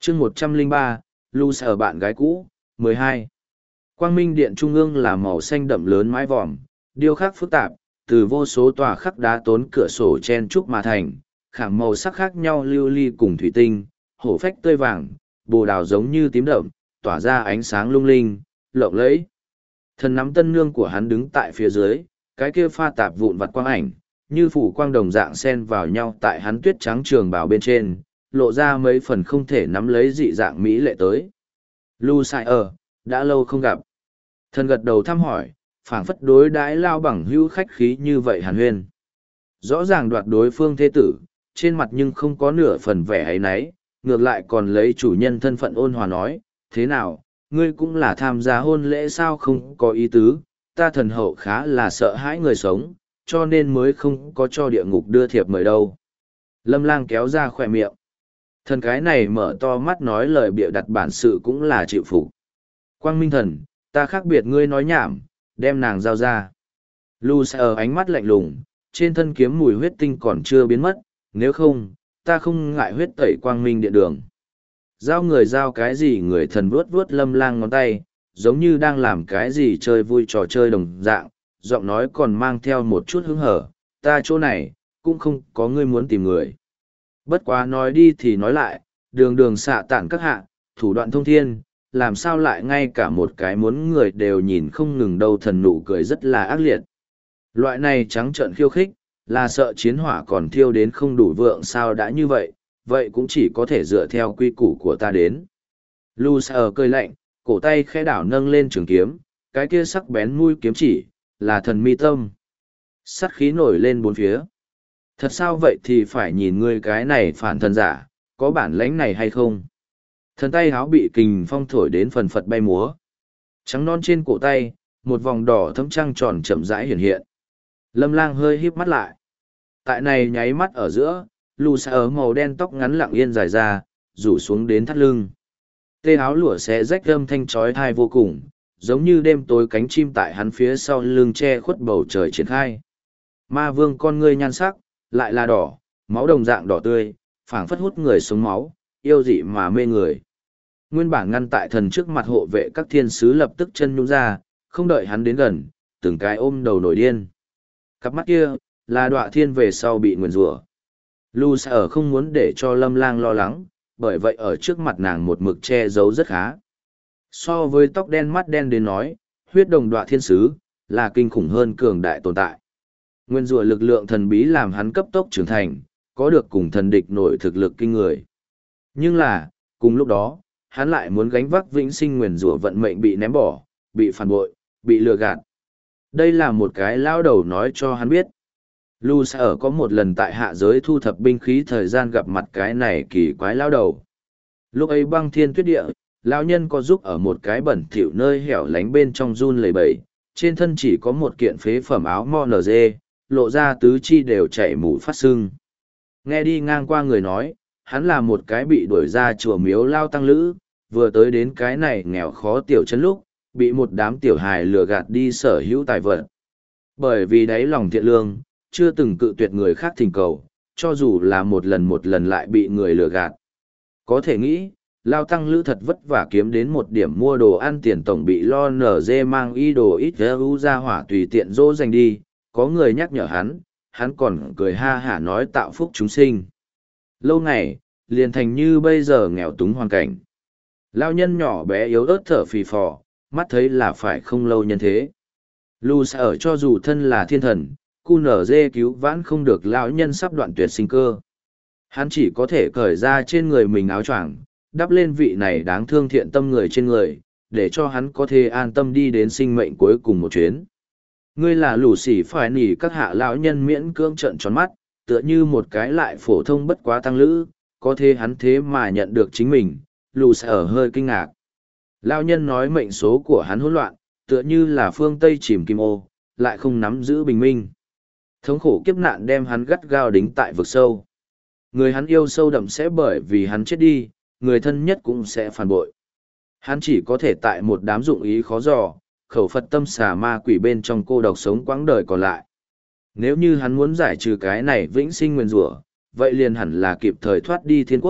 chương 103, Lu sở bạn gái cũ, 12. Quang Minh Điện Trung ương là màu xanh đậm lớn mái vòm, điêu khắc phức tạp, từ vô số tòa khắc đá tốn cửa sổ chen trúc mà thành, khảm màu sắc khác nhau lưu ly cùng thủy tinh, hổ phách tươi vàng, bồ đào giống như tím đậm, tỏa ra ánh sáng lung linh, lộng lẫy. Thần nắm tân nương của hắn đứng tại phía dưới, cái kia pha tạp vụn vặt quang ảnh, như phủ quang đồng dạng xen vào nhau tại hắn tuyết trắng trường bào bên trên, lộ ra mấy phần không thể nắm lấy dị dạng mỹ lệ tới. Lu Sai đã lâu không gặp. Thần gật đầu thăm hỏi, phảng phất đối đãi lao bằng hữu khách khí như vậy hàn huyên. Rõ ràng đoạt đối phương thế tử, trên mặt nhưng không có nửa phần vẻ ấy nấy, ngược lại còn lấy chủ nhân thân phận ôn hòa nói, thế nào, ngươi cũng là tham gia hôn lễ sao không có ý tứ, ta thần hậu khá là sợ hãi người sống, cho nên mới không có cho địa ngục đưa thiệp mời đâu. Lâm Lang kéo ra khỏe miệng. Thần cái này mở to mắt nói lời bịa đặt bản sự cũng là chịu phục. Quang Minh Thần, ta khác biệt ngươi nói nhảm, đem nàng giao ra. Lu Sa ánh mắt lạnh lùng, trên thân kiếm mùi huyết tinh còn chưa biến mất, nếu không, ta không ngại huyết tẩy Quang Minh Điện đường. Giao người giao cái gì, người thần vuốt vuốt Lâm Lang ngón tay, giống như đang làm cái gì chơi vui trò chơi đồng dạng, giọng nói còn mang theo một chút hứng hở, ta chỗ này, cũng không có ngươi muốn tìm người. Bất quá nói đi thì nói lại, đường đường xạ tản các hạ, thủ đoạn thông thiên, làm sao lại ngay cả một cái muốn người đều nhìn không ngừng đâu. Thần nụ cười rất là ác liệt. Loại này trắng trợn khiêu khích, là sợ chiến hỏa còn thiêu đến không đủ vượng sao đã như vậy, vậy cũng chỉ có thể dựa theo quy củ của ta đến. Lu Sa cười lạnh, cổ tay khẽ đảo nâng lên trường kiếm, cái kia sắc bén mũi kiếm chỉ, là thần mi tâm. Sắt khí nổi lên bốn phía. Thật sao vậy thì phải nhìn ngươi cái này phản thần giả, có bản lãnh này hay không? Thần tay háo bị kình phong thổi đến phần phật bay múa. Trắng non trên cổ tay, một vòng đỏ thâm trăng tròn chậm rãi hiện hiện. Lâm Lang hơi híp mắt lại. Tại này nháy mắt ở giữa, Lu Sa màu đen tóc ngắn lặng yên dài ra, rủ xuống đến thắt lưng. Tê áo lụa xé rách âm thanh chói tai vô cùng, giống như đêm tối cánh chim tại hắn phía sau lưng che khuất bầu trời triển khai. Ma vương con ngươi nhan sắc, lại là đỏ, máu đồng dạng đỏ tươi, phảng phất hút người sống máu, yêu dị mà mê người. Nguyên bản ngăn tại thần trước mặt hộ vệ các thiên sứ lập tức chân nhún ra, không đợi hắn đến gần, từng cái ôm đầu nổi điên. Cặp mắt kia, là đọa thiên về sau bị nguyền rủa. Lu Sa không muốn để cho Lâm Lang lo lắng, bởi vậy ở trước mặt nàng một mực che giấu rất khá. So với tóc đen mắt đen đến nói, huyết đồng đọa thiên sứ, là kinh khủng hơn cường đại tồn tại. Nguyên rủa lực lượng thần bí làm hắn cấp tốc trưởng thành, có được cùng thần địch nổi thực lực kinh người. Nhưng là, cùng lúc đó, hắn lại muốn gánh vác vĩnh sinh nguyền rủa vận mệnh bị ném bỏ, bị phản bội, bị lừa gạt. Đây là một cái lao đầu nói cho hắn biết. Lu Sa có một lần tại hạ giới thu thập binh khí thời gian gặp mặt cái này kỳ quái lao đầu. Lúc ấy băng thiên tuyết địa, lão nhân có giúp ở một cái bẩn thỉu nơi hẻo lánh bên trong run lẩy bẩy, trên thân chỉ có một kiện phế phẩm áo mo nở dê, lộ ra tứ chi đều chảy mủ phát sưng. Nghe đi ngang qua người nói, hắn là một cái bị đuổi ra chùa miếu lao tăng lữ, vừa tới đến cái này nghèo khó tiểu trấn lúc, bị một đám tiểu hài lừa gạt đi sở hữu tài vật. Bởi vì đáy lòng thiện lương, chưa từng cự tuyệt người khác thỉnh cầu, cho dù là một lần lại bị người lừa gạt. Có thể nghĩ, lao tăng lữ thật vất vả kiếm đến một điểm mua đồ ăn tiền tổng bị lo nở dê mang y đồ ít ra hỏa tùy tiện dỗ dành đi, có người nhắc nhở hắn còn cười ha hả nói tạo phúc chúng sinh. Lâu ngày, liền thành như bây giờ nghèo túng hoàn cảnh. Lao nhân nhỏ bé yếu ớt thở phì phò, mắt thấy là phải không lâu nhân thế. Lu Sa cho dù thân là thiên thần, cu nở dê cứu vãn không được lão nhân sắp đoạn tuyệt sinh cơ. Hắn chỉ có thể cởi ra trên người mình áo choàng, đắp lên vị này đáng thương thiện tâm người trên người, để cho hắn có thể an tâm đi đến sinh mệnh cuối cùng một chuyến. Ngươi là lũ sỉ phải nỉ các hạ lão nhân miễn cưỡng trợn tròn mắt, tựa như một cái lại phổ thông bất quá tăng lữ, có thể hắn thế mà nhận được chính mình, Lu Sa hơi kinh ngạc. Lão nhân nói mệnh số của hắn hỗn loạn, tựa như là phương Tây chìm kim ô, lại không nắm giữ bình minh. Thống khổ kiếp nạn đem hắn gắt gao đính tại vực sâu. Người hắn yêu sâu đậm sẽ bởi vì hắn chết đi, người thân nhất cũng sẽ phản bội. Hắn chỉ có thể tại một đám dụng ý khó dò, khẩu Phật tâm xà ma quỷ bên trong cô độc sống quãng đời còn lại. Nếu như hắn muốn giải trừ cái này vĩnh sinh nguyền rủa, vậy liền hẳn là kịp thời thoát đi thiên quốc,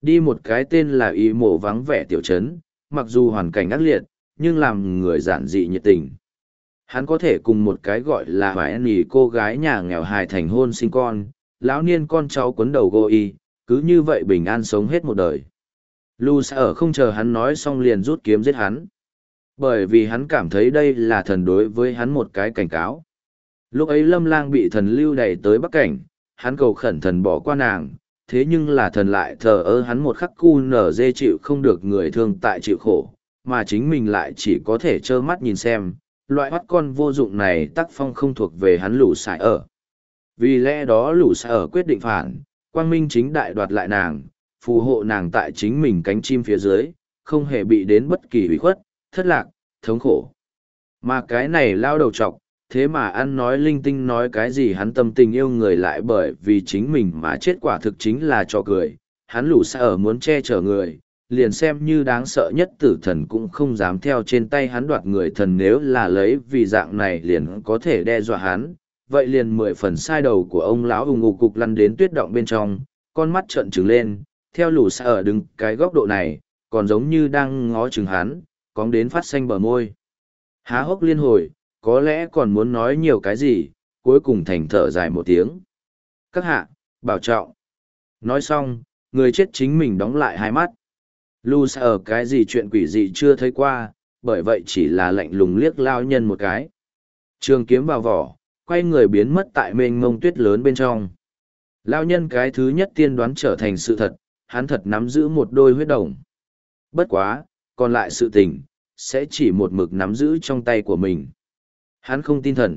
Đi một cái tên là ý mộ vắng vẻ tiểu trấn, mặc dù hoàn cảnh ác liệt, nhưng làm người giản dị nhiệt tình. Hắn có thể cùng một cái gọi là Hoài Nì cô gái nhà nghèo hài thành hôn sinh con, lão niên con cháu quấn đầu gô y, cứ như vậy bình an sống hết một đời. Lu Sở không chờ hắn nói xong liền rút kiếm giết hắn. Bởi vì hắn cảm thấy đây là thần đối với hắn một cái cảnh cáo. Lúc ấy Lâm Lang bị thần lưu đày tới Bắc Cảnh, hắn cầu khẩn thần bỏ qua nàng, thế nhưng là thần lại thờ ơ hắn một khắc cu nở dê chịu không được người thương tại chịu khổ, mà chính mình lại chỉ có thể trơ mắt nhìn xem, loại hoắt con vô dụng này tác phong không thuộc về hắn Lũ Sải ở. Vì lẽ đó Lũ Sải ở quyết định phản, quang minh chính đại đoạt lại nàng, phù hộ nàng tại chính mình cánh chim phía dưới, không hề bị đến bất kỳ hủy khuất, thất lạc, thống khổ. Mà cái này lao đầu trọc, thế mà ăn nói linh tinh nói cái gì hắn tâm tình yêu người lại bởi vì chính mình mà chết quả thực chính là cho cười. Hắn Lũ Sải ở muốn che chở người, liền xem như đáng sợ nhất tử thần cũng không dám theo trên tay hắn đoạt người thần, nếu là lấy vì dạng này liền có thể đe dọa hắn, vậy liền 10 phần sai đầu của ông lão ùng ục cục lăn đến tuyết động bên trong, con mắt trợn trừng lên, theo Lũ Sải ở đứng cái góc độ này, còn giống như đang ngó chừng hắn, cóng đến phát xanh bờ môi. Há hốc liên hồi, có lẽ còn muốn nói nhiều cái gì, cuối cùng thành thở dài một tiếng. Các hạ, bảo trọng. Nói xong, người chết chính mình đóng lại hai mắt. Lu Sở cái gì chuyện quỷ dị chưa thấy qua, bởi vậy chỉ là lạnh lùng liếc lao nhân một cái. Trường kiếm vào vỏ, quay người biến mất tại mênh mông tuyết lớn bên trong. Lao nhân cái thứ nhất tiên đoán trở thành sự thật, hắn thật nắm giữ một đôi huyết đồng. Bất quá, còn lại sự tình, sẽ chỉ một mực nắm giữ trong tay của mình. Hắn không tin thần,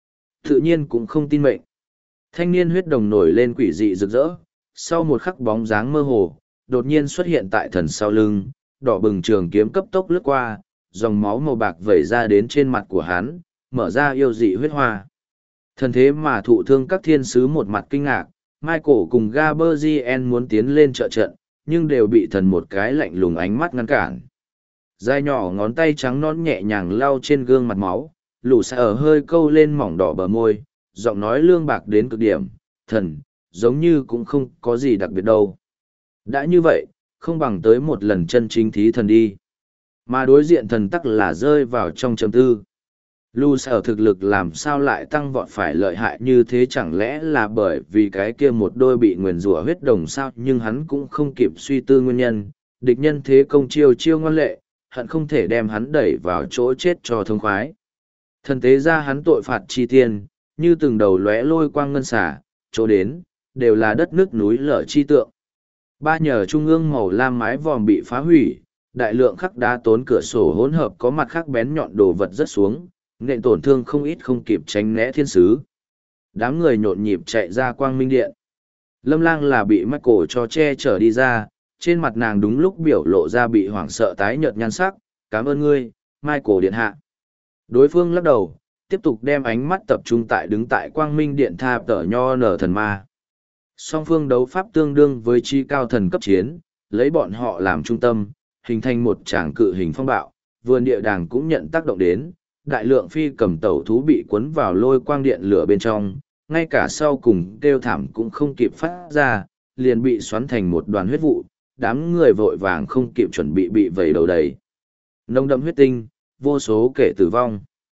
tự nhiên cũng không tin mệnh. Thanh niên huyết đồng nổi lên quỷ dị rực rỡ, sau một khắc bóng dáng mơ hồ, đột nhiên xuất hiện tại thần sau lưng, đỏ bừng trường kiếm cấp tốc lướt qua, dòng máu màu bạc vẩy ra đến trên mặt của hắn, mở ra yêu dị huyết hoa. Thần thế mà thụ thương các thiên sứ một mặt kinh ngạc, Michael cùng Gaberzien muốn tiến lên trợ trận, nhưng đều bị thần một cái lạnh lùng ánh mắt ngăn cản. Dài nhỏ ngón tay trắng non nhẹ nhàng lau trên gương mặt máu, Lũ Sải ở hơi câu lên mỏng đỏ bờ môi, giọng nói lương bạc đến cực điểm, thần, giống như cũng không có gì đặc biệt đâu. Đã như vậy, không bằng tới một lần chân chính thí thần đi. Mà đối diện thần tắc là rơi vào trong chấm tư. Lũ Sải ở thực lực làm sao lại tăng vọt phải lợi hại như thế, chẳng lẽ là bởi vì cái kia một đôi bị nguyền rủa huyết đồng sao, nhưng hắn cũng không kịp suy tư nguyên nhân, địch nhân thế công chiêu chiêu ngoan lệ, hận không thể đem hắn đẩy vào chỗ chết cho thông khoái. Thần tế ra hắn tội phạt chi tiên, như từng đầu lóe lôi quang ngân xả, chỗ đến, đều là đất nước núi lở chi tượng. Ba nhờ trung ương màu lam mái vòm bị phá hủy, đại lượng khắc đá tốn cửa sổ hỗn hợp có mặt khắc bén nhọn đồ vật rất xuống, nện tổn thương không ít không kịp tránh né thiên sứ. Đám người nhộn nhịp chạy ra quang minh điện. Lâm Lang là bị Michael cho che chở đi ra, trên mặt nàng đúng lúc biểu lộ ra bị hoảng sợ tái nhợt nhan sắc. Cảm ơn ngươi, Michael điện hạ. Đối phương lắc đầu, tiếp tục đem ánh mắt tập trung tại đứng tại quang minh điện tha tở nho nở thần ma. Song phương đấu pháp tương đương với chi cao thần cấp chiến, lấy bọn họ làm trung tâm, hình thành một tràng cự hình phong bạo, vườn địa đàng cũng nhận tác động đến, đại lượng phi cầm tẩu thú bị cuốn vào lôi quang điện lửa bên trong, ngay cả sau cùng kêu thảm cũng không kịp phát ra, liền bị xoắn thành một đoàn huyết vụ, đám người vội vàng không kịp chuẩn bị vẩy đầu đầy. Nồng đậm huyết tinh, vô số kẻ tử vong.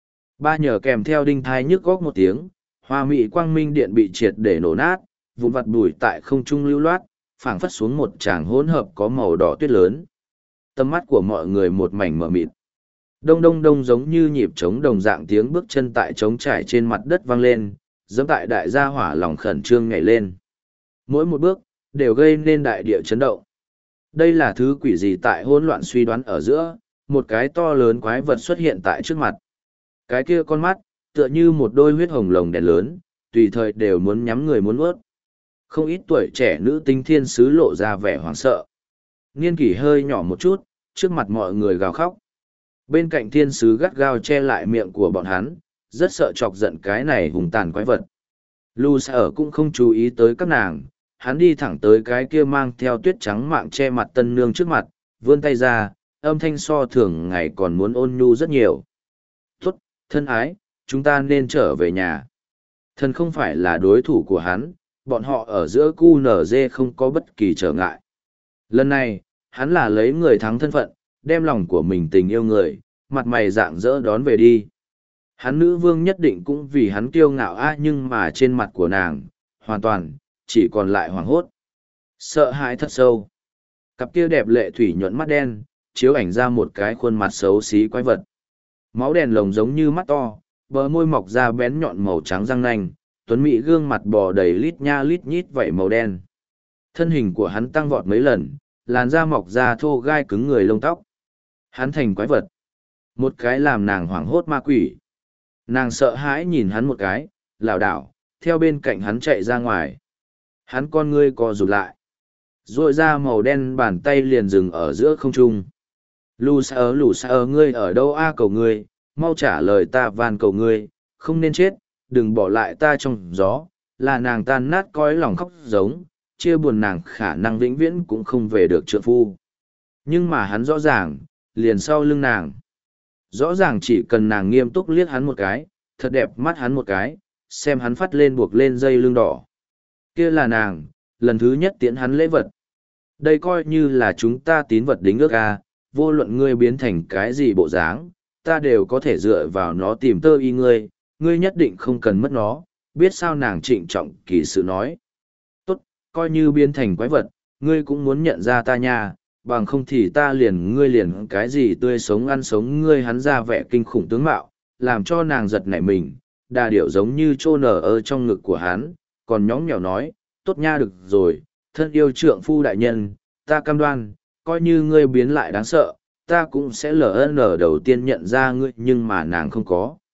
Ba nhờ kèm theo đinh thai nhức góc một tiếng, hoa mỹ quang minh điện bị triệt để nổ nát, vụn vặt bụi tại không trung lưu loát, phảng phất xuống một tràng hỗn hợp có màu đỏ tuyết lớn. Tâm mắt của mọi người một mảnh mờ mịt. Đông đông đông giống như nhịp trống đồng dạng tiếng bước chân tại trống trải trên mặt đất vang lên, dẫm tại đại gia hỏa lòng khẩn trương nhảy lên. Mỗi một bước, đều gây nên đại địa chấn động. Đây là thứ quỷ gì tại hỗn loạn suy đoán ở giữa, một cái to lớn quái vật xuất hiện tại trước mặt. Cái kia con mắt, tựa như một đôi huyết hồng lồng đèn lớn, tùy thời đều muốn nhắm người muốn ướt. Không ít tuổi trẻ nữ tinh thiên sứ lộ ra vẻ hoảng sợ. Niên kỷ hơi nhỏ một chút, trước mặt mọi người gào khóc. Bên cạnh thiên sứ gắt gao che lại miệng của bọn hắn, rất sợ chọc giận cái này hùng tàn quái vật. Lu Sở cũng không chú ý tới các nàng, hắn đi thẳng tới cái kia mang theo tuyết trắng mạng che mặt tân nương trước mặt, vươn tay ra, âm thanh so thường ngày còn muốn ôn nhu rất nhiều. Tốt, thân ái, chúng ta nên trở về nhà. Thần không phải là đối thủ của hắn, bọn họ ở giữa QNZ không có bất kỳ trở ngại. Lần này, hắn là lấy người thắng thân phận, đem lòng của mình tình yêu người, mặt mày rạng rỡ đón về đi. Hắn nữ vương nhất định cũng vì hắn kiêu ngạo nhưng mà trên mặt của nàng, hoàn toàn, chỉ còn lại hoảng hốt. Sợ hãi thật sâu. Cặp kia đẹp lệ thủy nhuận mắt đen, chiếu ảnh ra một cái khuôn mặt xấu xí quái vật. Máu đèn lồng giống như mắt to, bờ môi mọc ra bén nhọn màu trắng răng nanh, tuấn mỹ gương mặt bò đầy lít nha lít nhít vảy màu đen. Thân hình của hắn tăng vọt mấy lần, làn da mọc ra thô gai cứng người lông tóc. Hắn thành quái vật. Một cái làm nàng hoảng hốt ma quỷ. Nàng sợ hãi nhìn hắn một cái, lảo đảo, theo bên cạnh hắn chạy ra ngoài. Hắn con ngươi co rụt lại. Rội ra màu đen bàn tay liền dừng ở giữa không trung. Lù xa ngươi ở đâu cầu ngươi, mau trả lời ta van cầu ngươi, không nên chết, đừng bỏ lại ta trong gió, là nàng tan nát cõi lòng khóc giống, chia buồn nàng khả năng vĩnh viễn cũng không về được trượng phu. Nhưng mà hắn rõ ràng, liền sau lưng nàng. Rõ ràng chỉ cần nàng nghiêm túc liếc hắn một cái, thật đẹp mắt hắn một cái, xem hắn phát lên buộc lên dây lưng đỏ. Kia là nàng, lần thứ nhất tiễn hắn lễ vật. Đây coi như là chúng ta tín vật đính ước vô luận ngươi biến thành cái gì bộ dáng, ta đều có thể dựa vào nó tìm tơ y ngươi, ngươi nhất định không cần mất nó, biết sao nàng trịnh trọng kỳ sự nói. Tốt, coi như biến thành quái vật, ngươi cũng muốn nhận ra ta nha, bằng không thì ta ngươi liền cái gì tươi sống ăn sống ngươi. Hắn ra vẻ kinh khủng tướng mạo, làm cho nàng giật nảy mình, đà điệu giống như trô nở ở trong ngực của hắn, còn nhõng nhẽo nói, tốt nha được rồi, thân yêu trượng phu đại nhân, ta cam đoan, coi như ngươi biến lại đáng sợ, ta cũng sẽ LN đầu tiên nhận ra ngươi, nhưng mà nàng không có.